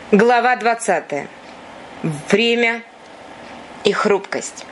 Глава 20. Время и хрупкость.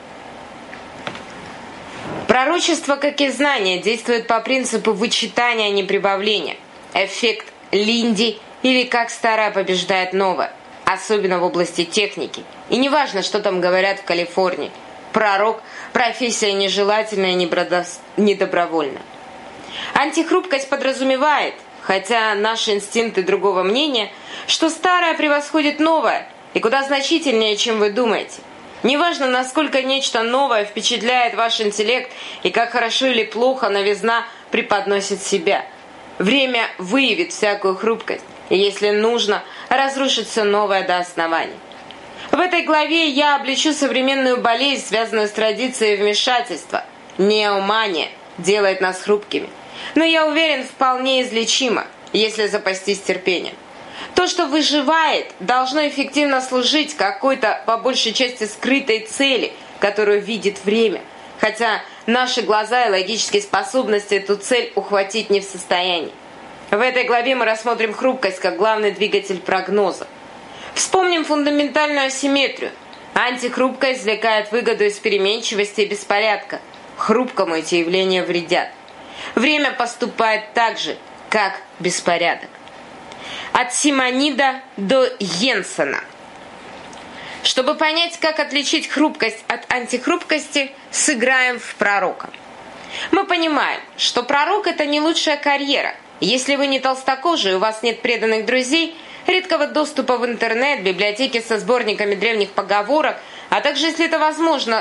Пророчество, как и знание, действует по принципу вычитания, а не прибавления. Эффект Линди или как старое побеждает новое, особенно в области техники. И неважно, что там говорят в Калифорнии. Пророк – профессия нежелательная и недобровольная. Антихрупкость подразумевает, хотя наши инстинкты другого мнения, что старое превосходит новое и куда значительнее, чем вы думаете. Неважно, насколько нечто новое впечатляет ваш интеллект и как хорошо или плохо новизна преподносит себя. Время выявит всякую хрупкость, и если нужно, разрушит все новое до основания. В этой главе я обличу современную болезнь, связанную с традицией вмешательства. Неомания делает нас хрупкими. Но я уверен, вполне излечимо, если запастись терпением. То, что выживает, должно эффективно служить какой-то, по большей части, скрытой цели, которую видит время, хотя наши глаза и логические способности эту цель ухватить не в состоянии. В этой главе мы рассмотрим хрупкость как главный двигатель прогноза. Вспомним фундаментальную асимметрию. Антихрупкость извлекает выгоду из переменчивости и беспорядка. Хрупкому эти явления вредят. Время поступает так же, как беспорядок. От Симонида до Йенсена. Чтобы понять, как отличить хрупкость от антихрупкости, сыграем в пророка. Мы понимаем, что пророк – это не лучшая карьера. Если вы не толстокожий, у вас нет преданных друзей, редкого доступа в интернет, библиотеки со сборниками древних поговорок, а также, если это возможно,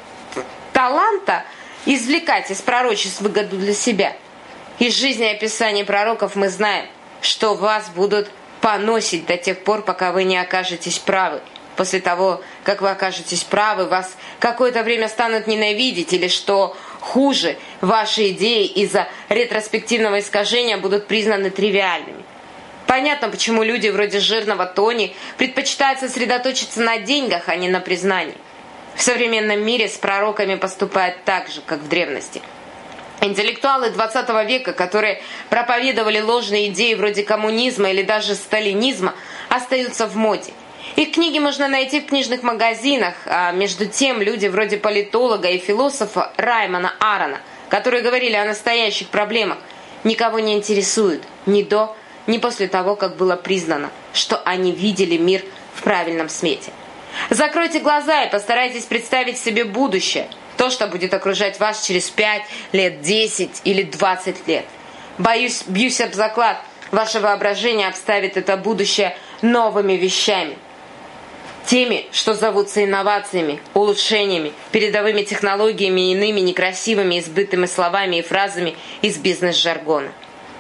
таланта извлекать из пророчеств выгоду для себя. Из жизнеописаний пророков мы знаем, что вас будут поносить до тех пор, пока вы не окажетесь правы. После того, как вы окажетесь правы, вас какое-то время станут ненавидеть, или, что хуже, ваши идеи из-за ретроспективного искажения будут признаны тривиальными. Понятно, почему люди вроде жирного Тони предпочитают сосредоточиться на деньгах, а не на признании. В современном мире с пророками поступают так же, как в древности. Интеллектуалы 20 века, которые проповедовали ложные идеи вроде коммунизма или даже сталинизма, остаются в моде. Их книги можно найти в книжных магазинах, а между тем люди вроде политолога и философа Раймона Арона, которые говорили о настоящих проблемах, никого не интересуют ни до, ни после того, как было признано, что они видели мир в правильном свете. Закройте глаза и постарайтесь представить себе будущее, то, что будет окружать вас через 5 лет, 10 или 20 лет. Бьюсь об заклад, ваше воображение обставит это будущее новыми вещами. Теми, что зовутся инновациями, улучшениями, передовыми технологиями и иными некрасивыми избытыми словами и фразами из бизнес-жаргона.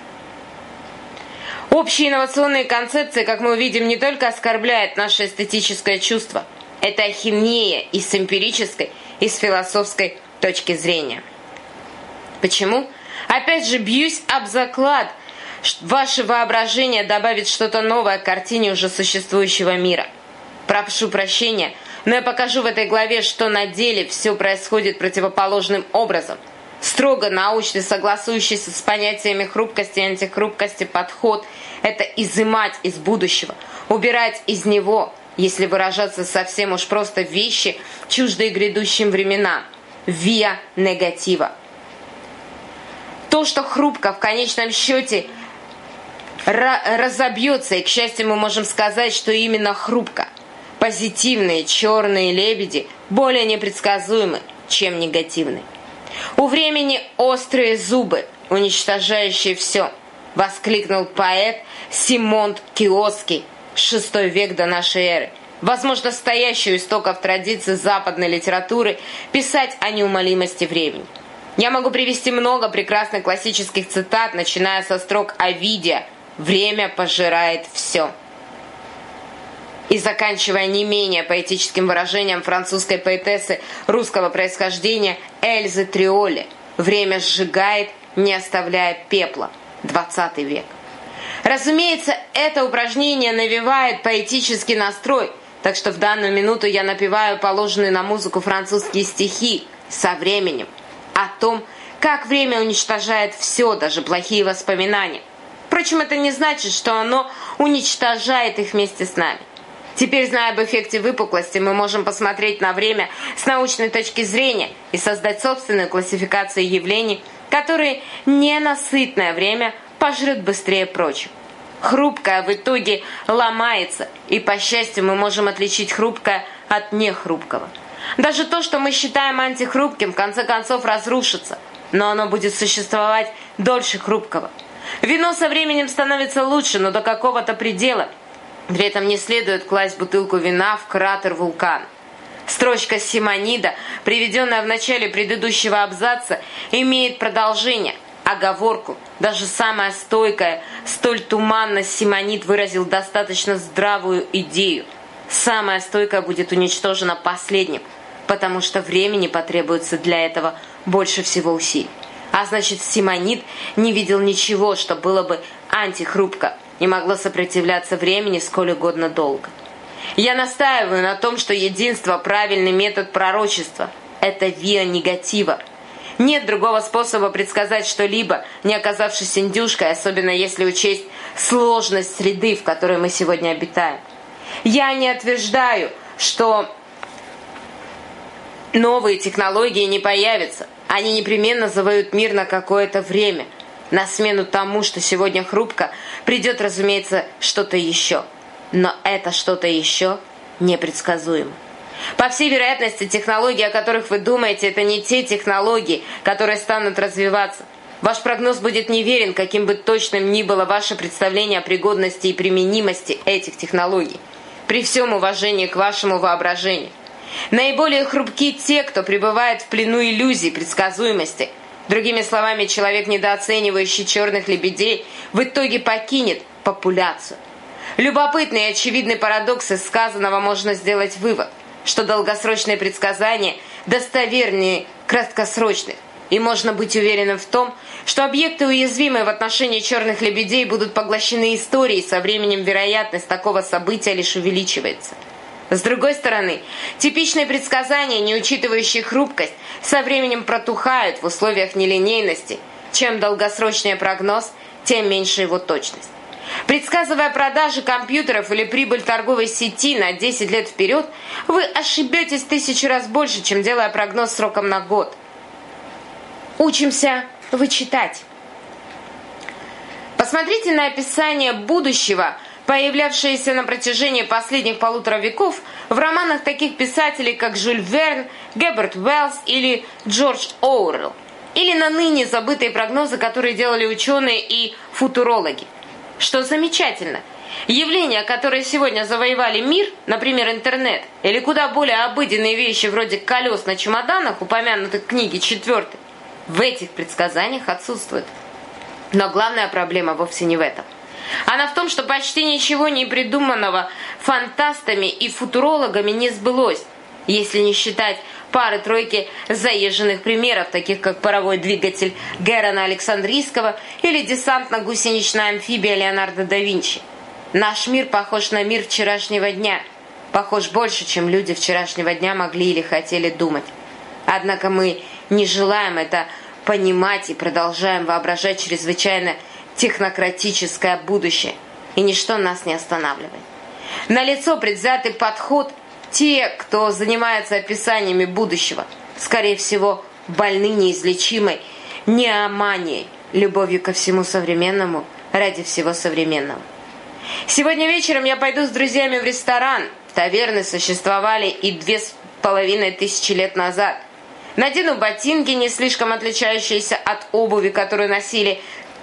Общие инновационные концепции, как мы увидим, не только оскорбляют наше эстетическое чувство. Это ахинея и с эмпирической, и с философской точки зрения. Почему? Опять же, бьюсь об заклад. Ваше воображение добавит что-то новое к картине уже существующего мира. Прошу прощения, но я покажу в этой главе, что на деле все происходит противоположным образом. Строго научный, согласующийся с понятиями хрупкости и антихрупкости подход – это изымать из будущего, убирать из него, если выражаться совсем уж просто, вещи, чуждые грядущим временам, via негатива. То, что хрупко, в конечном счете разобьется, и, к счастью, мы можем сказать, что именно хрупко. Позитивные черные лебеди более непредсказуемы, чем негативные. «У времени острые зубы, уничтожающие все», — воскликнул поэт Симон Киоский, VI век до нашей эры, возможно, стоящий у истоков традиции западной литературы, писать о неумолимости времени. Я могу привести много прекрасных классических цитат, начиная со строк Овидия «Время пожирает все», и заканчивая не менее поэтическим выражением французской поэтессы русского происхождения Эльзы Триоли «Время сжигает, не оставляя пепла», 20 век. Разумеется, это упражнение навевает поэтический настрой, так что в данную минуту я напеваю положенные на музыку французские стихи «Со временем», о том, как время уничтожает все, даже плохие воспоминания. Впрочем, это не значит, что оно уничтожает их вместе с нами. Теперь, зная об эффекте выпуклости, мы можем посмотреть на время с научной точки зрения и создать собственную классификацию явлений, которые ненасытное время пожрет быстрее прочих. Хрупкое в итоге ломается, и, по счастью, мы можем отличить хрупкое от нехрупкого. Даже то, что мы считаем антихрупким, в конце концов разрушится, но оно будет существовать дольше хрупкого. Вино со временем становится лучше, но до какого-то предела. При этом не следует класть бутылку вина в кратер вулкана. Строчка Симонида, приведенная в начале предыдущего абзаца, имеет продолжение, оговорку. Даже самая стойкая, столь туманно Симонид выразил достаточно здравую идею. Самая стойкая будет уничтожена последним, потому что времени потребуется для этого больше всего усилий. А значит, Симонид не видел ничего, что было бы антихрупко и могло сопротивляться времени сколь угодно долго. Я настаиваю на том, что единство – правильный метод пророчества. Это виа негатива. Нет другого способа предсказать что-либо, не оказавшись индюшкой, особенно если учесть сложность среды, в которой мы сегодня обитаем. Я не утверждаю, что новые технологии не появятся. Они непременно завоюют мир на какое-то время. На смену тому, что сегодня хрупко, придет, разумеется, что-то еще. Но это что-то еще непредсказуемо. По всей вероятности, технологии, о которых вы думаете, это не те технологии, которые станут развиваться. Ваш прогноз будет неверен, каким бы точным ни было ваше представление о пригодности и применимости этих технологий. При всем уважении к вашему воображению. Наиболее хрупки те, кто пребывает в плену иллюзий предсказуемости. Другими словами, человек, недооценивающий черных лебедей, в итоге покинет популяцию. Любопытный и очевидный парадокс из сказанного можно сделать вывод, что долгосрочные предсказания достовернее краткосрочных, и можно быть уверенным в том, что объекты, уязвимые в отношении черных лебедей, будут поглощены историей, со временем вероятность такого события лишь увеличивается. С другой стороны, типичные предсказания, не учитывающие хрупкость, со временем протухают в условиях нелинейности. Чем долгосрочнее прогноз, тем меньше его точность. Предсказывая продажи компьютеров или прибыль торговой сети на 10 лет вперед, вы ошибетесь 1000 раз больше, чем делая прогноз сроком на год. Учимся вычитать. Посмотрите на описание будущего, появлявшееся на протяжении последних 1,5 веков в романах таких писателей, как Жюль Верн, Герберт Уэллс или Джордж Оруэлл, или на ныне забытые прогнозы, которые делали ученые и футурологи. Что замечательно, явления, которые сегодня завоевали мир, например, интернет, или куда более обыденные вещи вроде колес на чемоданах, упомянутых в книге 4, в этих предсказаниях отсутствуют. Но главная проблема вовсе не в этом. Она в том, что почти ничего не придуманного фантастами и футурологами не сбылось, если не считать пары-тройки заезженных примеров, таких как паровой двигатель Герона Александрийского или десантно-гусеничная амфибия Леонардо да Винчи. Наш мир похож на мир вчерашнего дня, похож больше, чем люди вчерашнего дня могли или хотели думать. Однако мы не желаем это понимать и продолжаем воображать чрезвычайно технократическое будущее, и ничто нас не останавливает. Налицо предвзятый подход. Те, кто занимается описаниями будущего, скорее всего, больны неизлечимой неоманией, любовью ко всему современному ради всего современного. Сегодня вечером я пойду с друзьями в ресторан. Таверны существовали и 2500 лет назад. Надену ботинки, не слишком отличающиеся от обуви, которую носили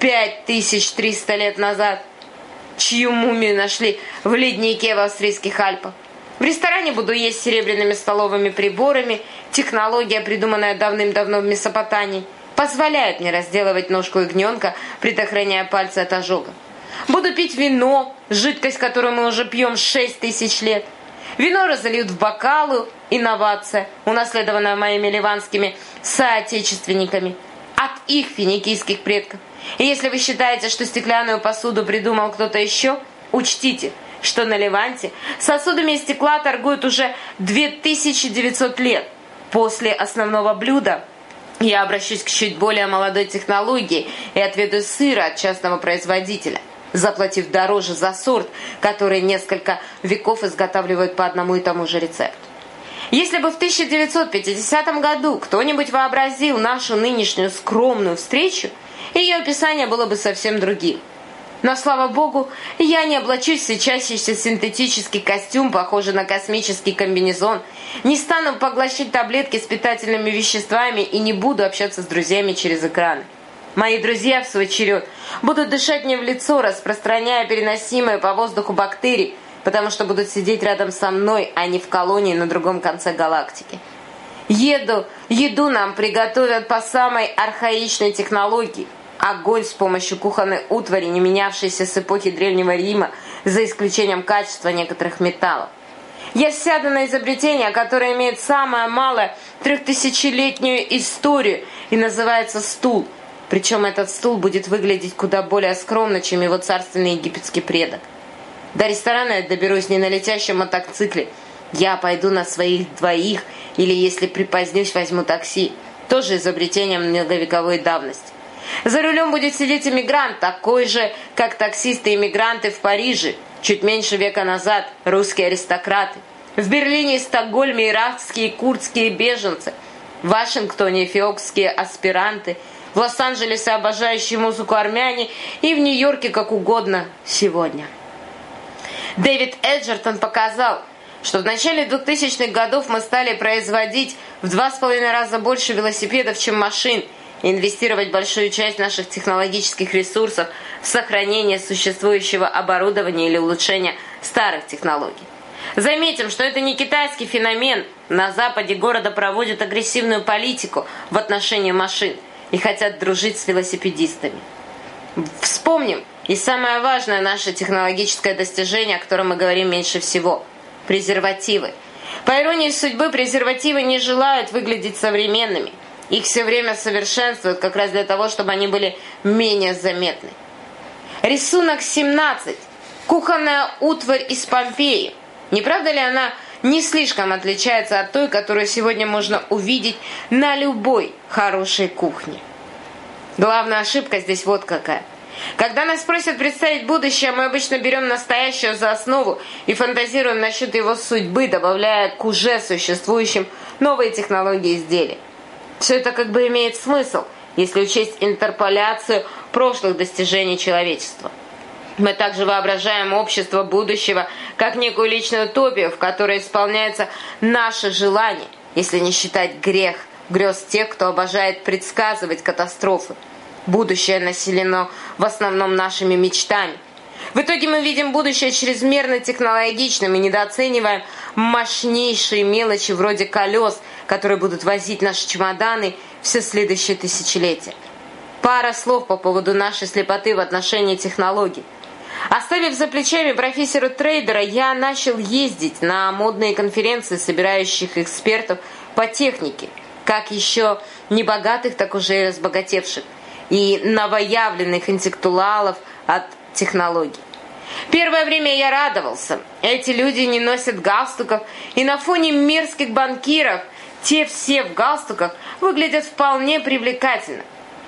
5300 лет назад, чью мумию нашли в леднике в австрийских Альпах. В ресторане буду есть серебряными столовыми приборами. Технология, придуманная давным-давно в Месопотамии, позволяет мне разделывать ножку ягненка, предохраняя пальцы от ожога. Буду пить вино, жидкость, которую мы уже пьем 6000 лет. Вино разольют в бокалы, инновация, унаследованная моими ливанскими соотечественниками от их финикийских предков. И если вы считаете, что стеклянную посуду придумал кто-то еще, учтите, что на Леванте сосудами из стекла торгуют уже 2900 лет. После основного блюда я обращусь к чуть более молодой технологии и отведу сыра от частного производителя. заплатив дороже за сорт, который несколько веков изготавливают по одному и тому же рецепту. Если бы в 1950 году кто-нибудь вообразил нашу нынешнюю скромную встречу, ее описание было бы совсем другим. Но, слава богу, я не облачусь в светящийся синтетический костюм, похожий на космический комбинезон, не стану поглощать таблетки с питательными веществами и не буду общаться с друзьями через экраны. Мои друзья, в свой черед, будут дышать мне в лицо, распространяя переносимые по воздуху бактерии, потому что будут сидеть рядом со мной, а не в колонии на другом конце галактики. Еду нам приготовят по самой архаичной технологии. Огонь с помощью кухонной утвари, не менявшейся с эпохи Древнего Рима, за исключением качества некоторых металлов. Я сяду на изобретение, которое имеет самое малое 3000-летнюю историю и называется стул. Причем этот стул будет выглядеть куда более скромно, чем его царственный египетский предок. До ресторана я доберусь не на летящем мотоцикле. Я пойду на своих двоих, или если припозднюсь, возьму такси. Тоже изобретение многовековой давности. За рулем будет сидеть иммигрант, такой же, как таксисты-иммигранты в Париже, чуть меньше века назад, русские аристократы. В Берлине и Стокгольме иракские и курдские беженцы, в Вашингтоне эфиопские аспиранты, в Лос-Анджелесе обожающие музыку армяне и в Нью-Йорке как угодно сегодня. Дэвид Эджертон показал, что в начале 2000-х годов мы стали производить в 2,5 раза больше велосипедов, чем машин, и инвестировать большую часть наших технологических ресурсов в сохранение существующего оборудования или улучшение старых технологий. Заметим, что это не китайский феномен. На западе города проводят агрессивную политику в отношении машин и хотят дружить с велосипедистами. Вспомним и самое важное наше технологическое достижение, о котором мы говорим меньше всего – презервативы. По иронии судьбы, презервативы не желают выглядеть современными. Их все время совершенствуют как раз для того, чтобы они были менее заметны. Рисунок 17. Кухонная утварь из Помпеи. Не правда ли она не слишком отличается от той, которую сегодня можно увидеть на любой хорошей кухне? Главная ошибка здесь вот какая. Когда нас просят представить будущее, мы обычно берем настоящее за основу и фантазируем насчет его судьбы, добавляя к уже существующим новые технологии изделий. Все это как бы имеет смысл, если учесть интерполяцию прошлых достижений человечества. Мы также воображаем общество будущего как некую личную утопию, в которой исполняется наше желание, если не считать грез тех, кто обожает предсказывать катастрофы. Будущее населено в основном нашими мечтами. В итоге мы видим будущее чрезмерно технологичным и недооцениваем мощнейшие мелочи вроде колес, которые будут возить наши чемоданы все следующее тысячелетие. Пара слов по поводу нашей слепоты в отношении технологий. Оставив за плечами профессора-трейдера, я начал ездить на модные конференции, собирающих экспертов по технике, как еще небогатых, так уже и разбогатевших, и новоявленных интеллектуалов от технологий. Первое время я радовался. Эти люди не носят галстуков, и на фоне мерзких банкиров те все в галстуках выглядят вполне привлекательно.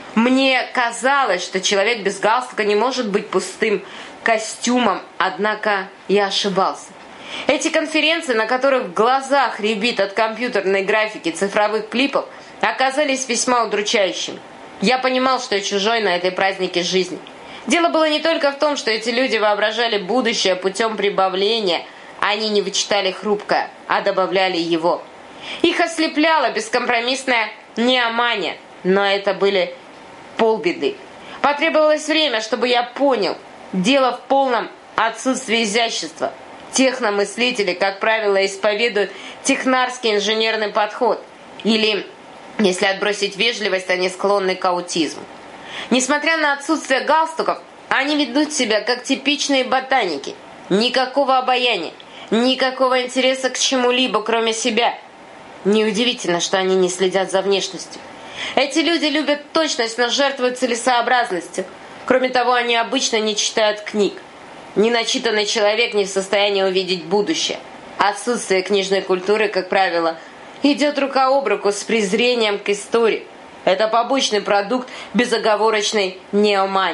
Мне казалось, что человек без галстука не может быть пустым костюмом, однако я ошибался. Эти конференции, на которых в глазах рябит от компьютерной графики цифровых клипов, оказались весьма удручающими. Я понимал, что я чужой на этой празднике жизни. Дело было не только в том, что эти люди воображали будущее путем прибавления, они не вычитали хрупкое, а добавляли его. Их ослепляла бескомпромиссная неомания, но это были полбеды. Потребовалось время, чтобы я понял, дело в полном отсутствии изящества. Техномыслители, как правило, исповедуют технарский инженерный подход. Или, если отбросить вежливость, они склонны к аутизму. Несмотря на отсутствие галстуков, они ведут себя как типичные ботаники. Никакого обаяния, никакого интереса к чему-либо, кроме себя. Неудивительно, что они не следят за внешностью. Эти люди любят точность, но жертвуют целесообразностью. Кроме того, они обычно не читают книг. Неначитанный человек не в состоянии увидеть будущее. Отсутствие книжной культуры, как правило, идет рука об руку с презрением к истории. Это побочный продукт безоговорочной неомании.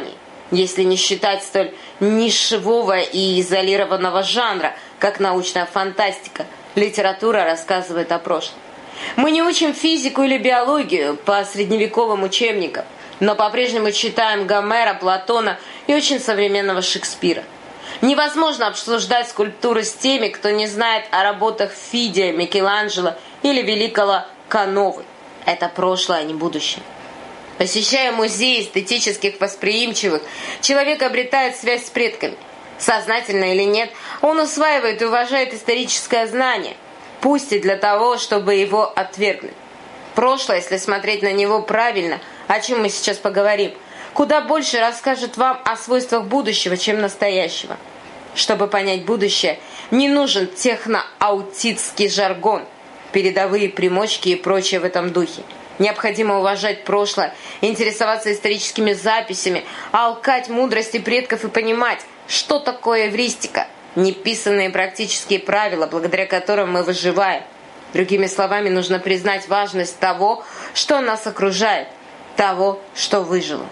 если не считать столь нишевого и изолированного жанра, как научная фантастика, литература рассказывает о прошлом. Мы не учим физику или биологию по средневековым учебникам, но по-прежнему читаем Гомера, Платона и очень современного Шекспира. Невозможно обсуждать скульптуры с теми, кто не знает о работах Фидия, Микеланджело или великого Кановы. Это прошлое, а не будущее. Посещая музей эстетических восприимчивых, человек обретает связь с предками. Сознательно или нет, он усваивает и уважает историческое знание, пусть и для того, чтобы его отвергнуть. Прошлое, если смотреть на него правильно, о чем мы сейчас поговорим, куда больше расскажет вам о свойствах будущего, чем настоящего. Чтобы понять будущее, не нужен техноаутистский жаргон, передовые примочки и прочее в этом духе. Необходимо уважать прошлое, интересоваться историческими записями, алкать мудрости предков и понимать, что такое эвристика, неписанные практические правила, благодаря которым мы выживаем. Другими словами, нужно признать важность того, что нас окружает, того, что выжило.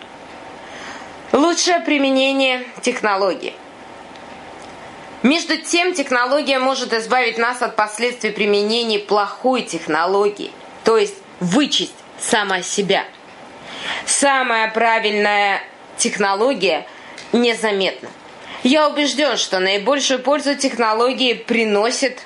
Лучшее применение технологии. Между тем, технология может избавить нас от последствий применения плохой технологии, то есть вычесть сама себя. Самая правильная технология незаметна. Я убежден, что наибольшую пользу технологии приносит,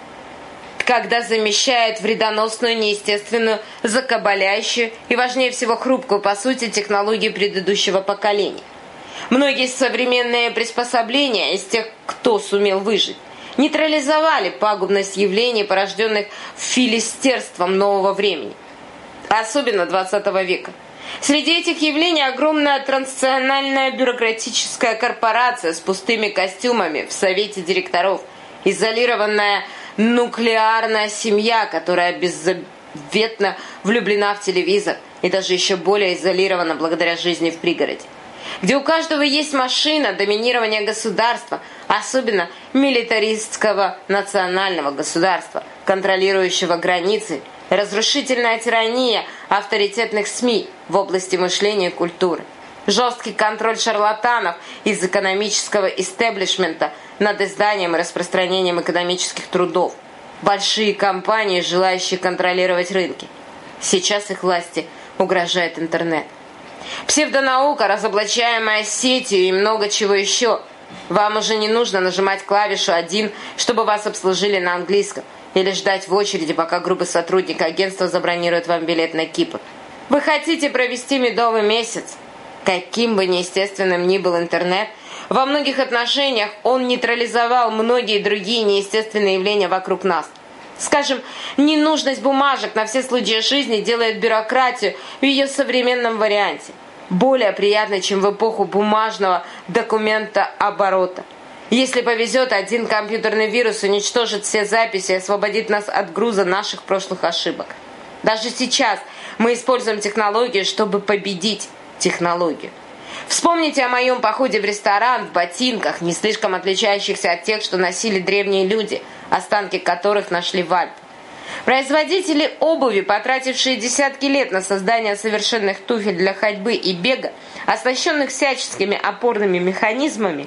когда замещает вредоносную, неестественную, закабаляющую и, важнее всего, хрупкую, по сути, технологию предыдущего поколения. Многие современные приспособления из тех, кто сумел выжить, нейтрализовали пагубность явлений, порожденных филистерством нового времени, особенно 20 века. Среди этих явлений огромная транснациональная бюрократическая корпорация с пустыми костюмами в совете директоров, изолированная нуклеарная семья, которая беззаветно влюблена в телевизор и даже еще более изолирована благодаря жизни в пригороде, где у каждого есть машина, доминирование государства, особенно милитаристского национального государства, контролирующего границы, разрушительная тирания авторитетных СМИ в области мышления и культуры, жесткий контроль шарлатанов из экономического истеблишмента над изданием и распространением экономических трудов, большие компании, желающие контролировать рынки. Сейчас их власти угрожает интернет. Псевдонаука, разоблачаемая сетью и много чего еще. Вам уже не нужно нажимать клавишу 1, чтобы вас обслужили на английском, или ждать в очереди, пока грубый сотрудник агентства забронирует вам билет на Кипр. Вы хотите провести медовый месяц? Каким бы неестественным ни был интернет, во многих отношениях он нейтрализовал многие другие неестественные явления вокруг нас. Скажем, ненужность бумажек на все случаи жизни делает бюрократию в ее современном варианте более приятной, чем в эпоху бумажного документооборота. Если повезет, один компьютерный вирус уничтожит все записи и освободит нас от груза наших прошлых ошибок. Даже сейчас мы используем технологию, чтобы победить технологию. Вспомните о моем походе в ресторан в ботинках, не слишком отличающихся от тех, что носили древние люди, останки которых нашли в Альпах. Производители обуви, потратившие десятки лет на создание совершенных туфель для ходьбы и бега, оснащенных всяческими опорными механизмами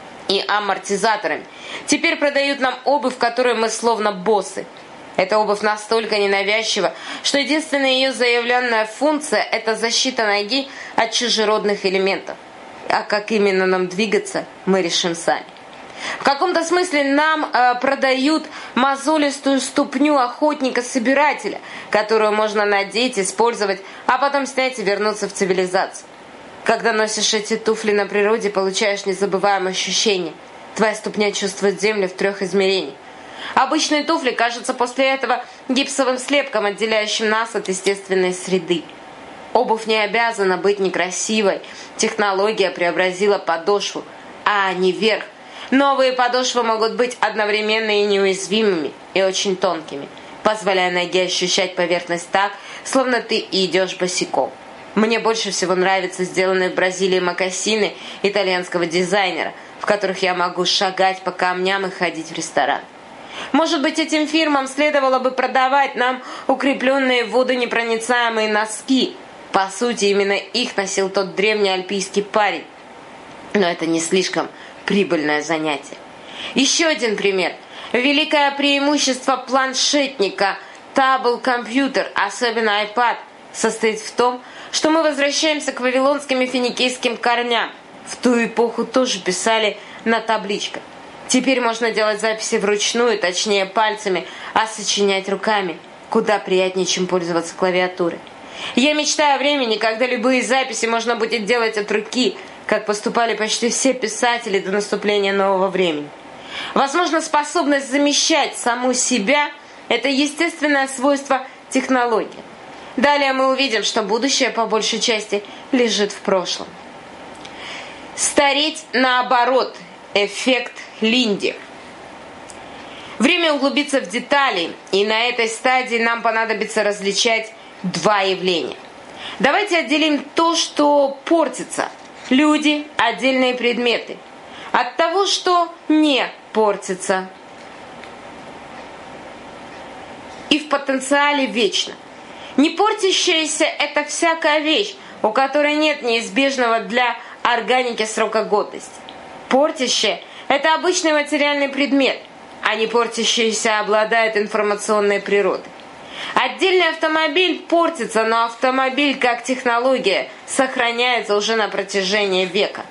и амортизаторами, теперь продают нам обувь, в которой мы словно боссы. Эта обувь настолько ненавязчива, что единственная ее заявленная функция – это защита ноги от чужеродных элементов. А как именно нам двигаться, мы решим сами. В каком-то смысле нам продают мозолистую ступню охотника-собирателя, которую можно надеть, использовать, а потом снять и вернуться в цивилизацию. Когда носишь эти туфли на природе, получаешь незабываемое ощущение. Твоя ступня чувствует землю в 3 измерениях. Обычные туфли кажутся после этого гипсовым слепком, отделяющим нас от естественной среды. Обувь не обязана быть некрасивой. Технология преобразила подошву, а не верх. Новые подошвы могут быть одновременно и неуязвимыми, и очень тонкими, позволяя ноге ощущать поверхность так, словно ты идешь босиком. Мне больше всего нравятся сделанные в Бразилии мокасины итальянского дизайнера, в которых я могу шагать по камням и ходить в ресторан. Может быть, этим фирмам следовало бы продавать нам укрепленные водонепроницаемые носки. По сути, именно их носил тот древний альпийский парень. Но это не слишком прибыльное занятие. Еще один пример. Великое преимущество планшетника табл-компьютер, особенно iPad, состоит в том, что мы возвращаемся к вавилонским и финикийским корням. В ту эпоху тоже писали на табличках. Теперь можно делать записи вручную, точнее пальцами, а сочинять руками куда приятнее, чем пользоваться клавиатурой. Я мечтаю о времени, когда любые записи можно будет делать от руки, как поступали почти все писатели до наступления нового времени. Возможно, способность замещать саму себя – это естественное свойство технологии. Далее мы увидим, что будущее по большей части лежит в прошлом. Стареть наоборот. Эффект Линди. Время углубиться в детали, и на этой стадии нам понадобится различать два явления. Давайте отделим то, что портится – люди, отдельные предметы – от того, что не портится и в потенциале вечно. Не портящаяся – это всякая вещь, у которой нет неизбежного для органики срока годности. Портящее – это обычный материальный предмет, а не портящийся обладает информационной природой. Отдельный автомобиль портится, но автомобиль как технология сохраняется уже на протяжении века.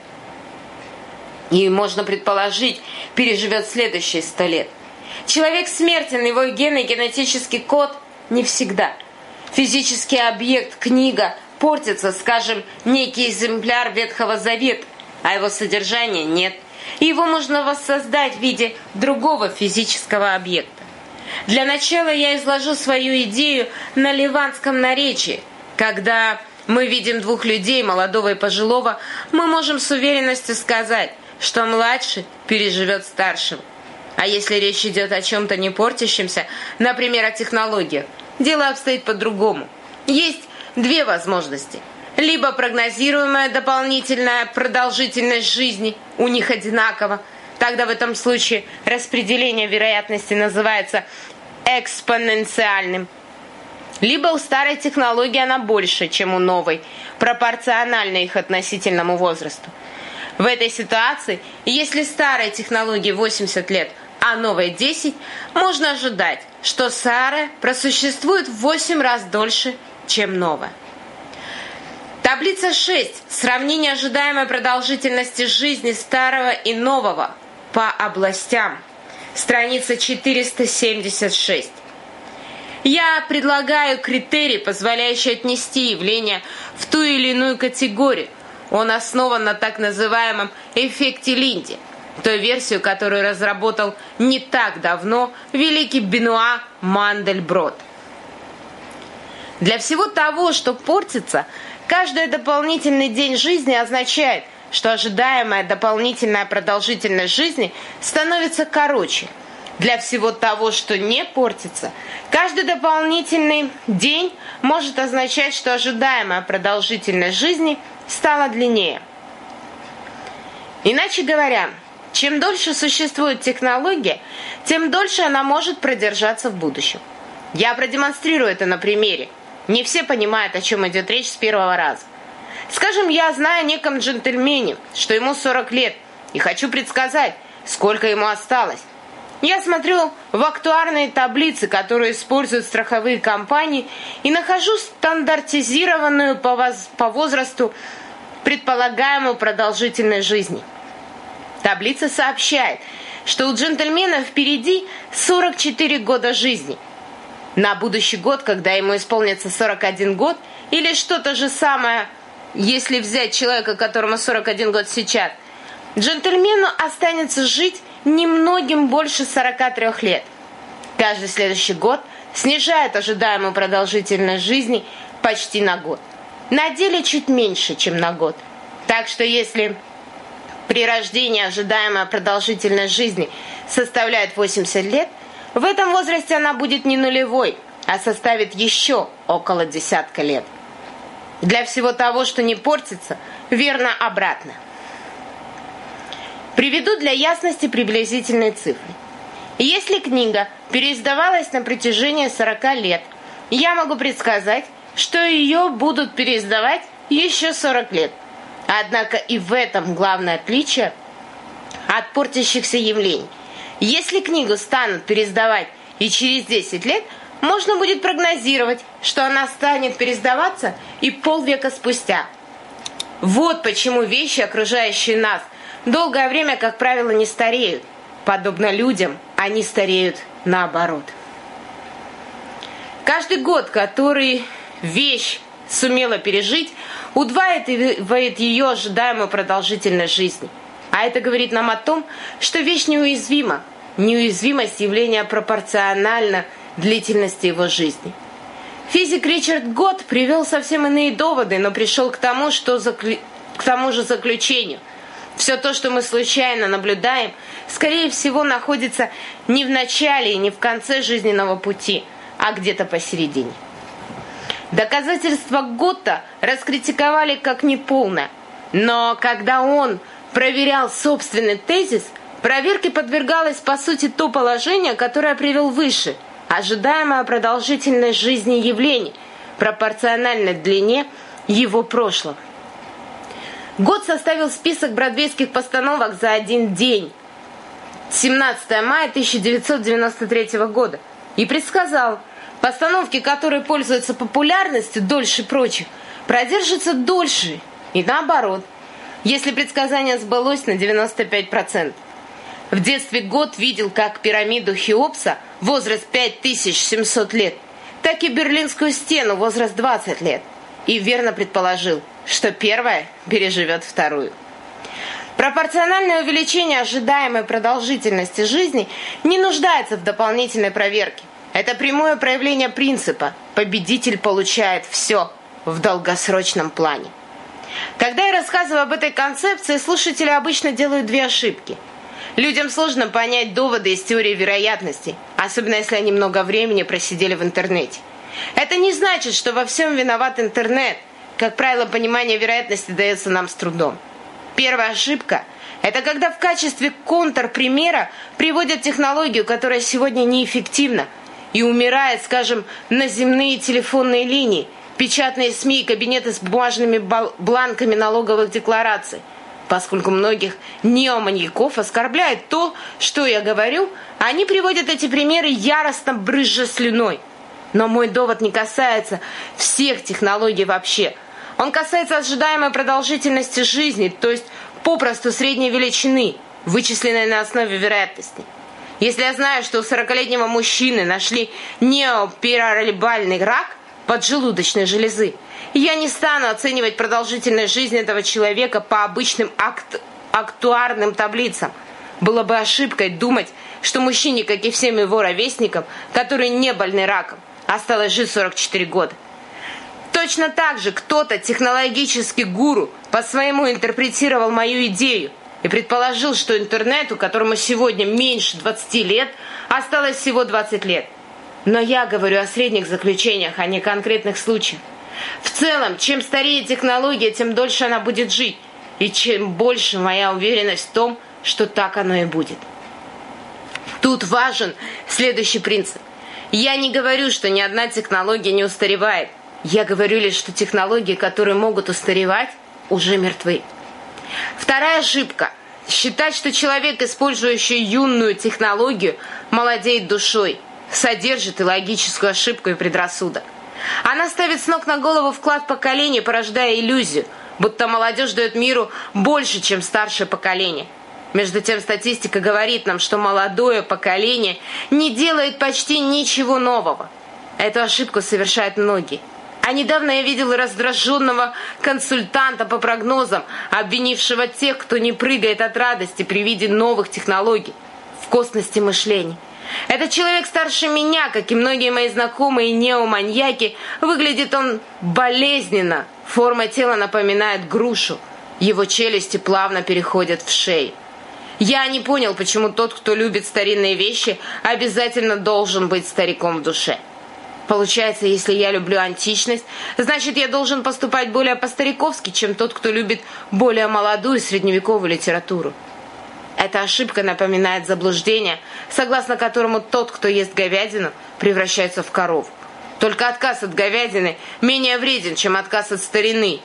И, можно предположить, переживет следующие 100 лет. Человек смертен, его гены, генетический код не всегда. Физический объект, книга портится, скажем, некий экземпляр Ветхого Завета, а его содержания нет. И его можно воссоздать в виде другого физического объекта. Для начала я изложу свою идею на ливанском наречии. Когда мы видим двух людей, молодого и пожилого, мы можем с уверенностью сказать, что младший переживет старшего. А если речь идет о чем-то не портящемся, например, о технологиях, дело обстоит по-другому. Есть две возможности. Либо прогнозируемая дополнительная продолжительность жизни у них одинакова. Тогда в этом случае распределение вероятности называется экспоненциальным. Либо у старой технологии она больше, чем у новой, пропорционально их относительному возрасту. В этой ситуации, если старой технологии 80 лет, а новой 10, можно ожидать, что старая просуществует в 8 раз дольше, чем новая. Таблица 6. Сравнение ожидаемой продолжительности жизни старого и нового по областям. Страница 476. Я предлагаю критерий, позволяющий отнести явление в ту или иную категорию. Он основан на так называемом эффекте Линди, той версию, которую разработал не так давно великий Бенуа Мандельброд. Для всего того, что портится, каждый дополнительный день жизни означает, что ожидаемая дополнительная продолжительность жизни становится короче. Для всего того, что не портится, каждый дополнительный день может означать, что ожидаемая продолжительность жизни стала длиннее. Иначе говоря, чем дольше существует технология, тем дольше она может продержаться в будущем. Я продемонстрирую это на примере. Не все понимают, о чем идет речь с первого раза. Скажем, я знаю о неком джентльмене, что ему 40 лет, и хочу предсказать, сколько ему осталось. Я смотрю в актуарные таблицы, которые используют страховые компании, и нахожу стандартизированную по возрасту предполагаемую продолжительность жизни. Таблица сообщает, что у джентльмена впереди 44 года жизни. На будущий год, когда ему исполнится 41 год, или что-то же самое, если взять человека, которому 41 год сейчас, джентльмену останется жить немногим больше 43 лет. Каждый следующий год снижает ожидаемую продолжительность жизни почти на год. На деле чуть меньше, чем на год. Так что если при рождении ожидаемая продолжительность жизни составляет 80 лет, в этом возрасте она будет не нулевой, а составит еще около десятка лет. Для всего того, что не портится, верно обратно. Приведу для ясности приблизительные цифры. Если книга переиздавалась на протяжении 40 лет, я могу предсказать, что ее будут переиздавать еще 40 лет. Однако и в этом главное отличие от портящихся явлений. Если книгу станут переиздавать и через 10 лет, можно будет прогнозировать, что она станет переиздаваться и полвека спустя. Вот почему вещи, окружающие нас, долгое время, как правило, не стареют. Подобно людям, они стареют наоборот. Каждый год, который вещь сумела пережить, удваивает ее ожидаемую продолжительность жизни. А это говорит нам о том, что вещь неуязвима. Неуязвимость явления пропорциональна длительности его жизни. Физик Ричард Готт привел совсем иные доводы, но пришел к тому же заключению. Все то, что мы случайно наблюдаем, скорее всего, находится не в начале и не в конце жизненного пути, а где-то посередине. Доказательства Готта раскритиковали как неполное, но когда он проверял собственный тезис, проверке подвергалось по сути то положение, которое привел выше – ожидаемая продолжительность жизни явлений, пропорциональна длине его прошлого. Готт составил список бродвейских постановок за один день, 17 мая 1993 года, и предсказал, постановки, которые пользуются популярностью дольше прочих, продержатся дольше, и наоборот, если предсказание сбылось на 95%. В детстве Готт видел как пирамиду Хеопса возраст 5700 лет, так и Берлинскую стену возраст 20 лет, и верно предположил, что первая переживет вторую. Пропорциональное увеличение ожидаемой продолжительности жизни не нуждается в дополнительной проверке. Это прямое проявление принципа «победитель получает все» в долгосрочном плане. Когда я рассказываю об этой концепции, слушатели обычно делают две ошибки. Людям сложно понять доводы из теории вероятности, особенно если они много времени просидели в интернете. Это не значит, что во всем виноват интернет. Как правило, понимание вероятности дается нам с трудом. Первая ошибка – это когда в качестве контрпримера приводят технологию, которая сегодня неэффективна и умирает, скажем, на земные телефонные линии, печатные СМИ и кабинеты с бумажными бланками налоговых деклараций. Поскольку многих неоманьяков оскорбляет то, что я говорю, они приводят эти примеры, яростно брызжа слюной. Но мой довод не касается всех технологий вообще. Он касается ожидаемой продолжительности жизни, то есть попросту средней величины, вычисленной на основе вероятности. Если я знаю, что у 40-летнего мужчины нашли неопиралибальный рак поджелудочной железы, я не стану оценивать продолжительность жизни этого человека по обычным актуарным таблицам. Было бы ошибкой думать, что мужчине, как и всем его ровесникам, которые не больны раком, осталось жить 44 года. Точно так же кто-то, технологический гуру, по-своему интерпретировал мою идею и предположил, что интернету, которому сегодня меньше 20 лет, осталось всего 20 лет. Но я говорю о средних заключениях, а не конкретных случаях. В целом, чем старее технология, тем дольше она будет жить, и чем больше моя уверенность в том, что так оно и будет. Тут важен следующий принцип. Я не говорю, что ни одна технология не устаревает. Я говорю лишь, что технологии, которые могут устаревать, уже мертвы. Вторая ошибка – считать, что человек, использующий юную технологию, молодеет душой, содержит и логическую ошибку и предрассудок. Она ставит с ног на голову вклад поколений, порождая иллюзию, будто молодежь дает миру больше, чем старшее поколение. Между тем, статистика говорит нам, что молодое поколение не делает почти ничего нового. Эту ошибку совершают многие. А недавно я видел раздраженного консультанта по прогнозам, обвинившего тех, кто не прыгает от радости при виде новых технологий, в косности мышления. Этот человек старше меня, как и многие мои знакомые неоманьяки. Выглядит он болезненно. Форма тела напоминает грушу. Его челюсти плавно переходят в шею. Я не понял, почему тот, кто любит старинные вещи, обязательно должен быть стариком в душе. Получается, если я люблю античность, значит, я должен поступать более по-стариковски, чем тот, кто любит более молодую средневековую литературу. Эта ошибка напоминает заблуждение, согласно которому тот, кто ест говядину, превращается в корову. Только отказ от говядины менее вреден, чем отказ от старины.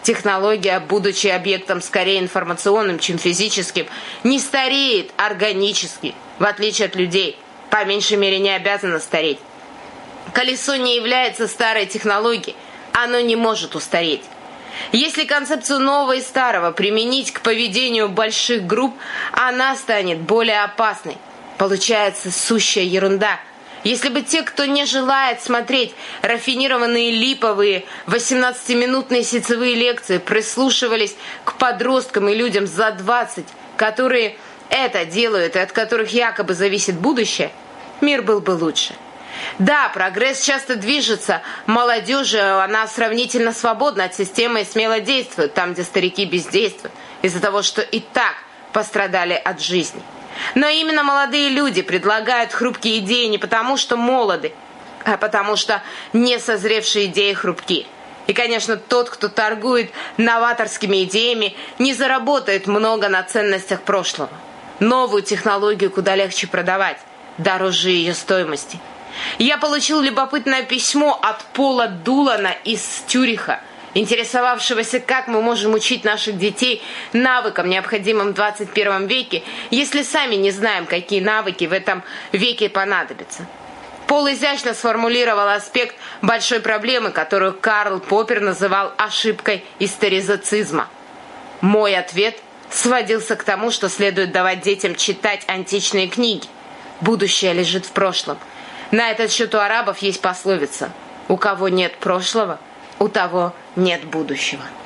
Технология, будучи объектом скорее информационным, чем физическим, не стареет органически, в отличие от людей, по меньшей мере не обязана стареть. Колесо не является старой технологией, оно не может устареть. Если концепцию нового и старого применить к поведению больших групп, она станет более опасной. Получается сущая ерунда. Если бы те, кто не желает смотреть рафинированные липовые 18-минутные сетевые лекции, прислушивались к подросткам и людям за 20, которые это делают и от которых якобы зависит будущее, мир был бы лучше. Да, прогресс часто движется, молодежь, она сравнительно свободна от системы и смело действует там, где старики бездействуют, из-за того, что и так пострадали от жизни. Но именно молодые люди предлагают хрупкие идеи не потому, что молоды, а потому что несозревшие идеи хрупки. И, конечно, тот, кто торгует новаторскими идеями, не заработает много на ценностях прошлого. Новую технологию куда легче продавать, дороже ее стоимости. Я получил любопытное письмо от Пола Дулана из Цюриха, интересовавшегося, как мы можем учить наших детей навыкам, необходимым в 21 веке, если сами не знаем, какие навыки в этом веке понадобятся. Пол изящно сформулировал аспект большой проблемы, которую Карл Поппер называл ошибкой историцизма. Мой ответ сводился к тому, что следует давать детям читать античные книги. Будущее лежит в прошлом. На этот счет у арабов есть пословица: «У кого нет прошлого, у того нет будущего».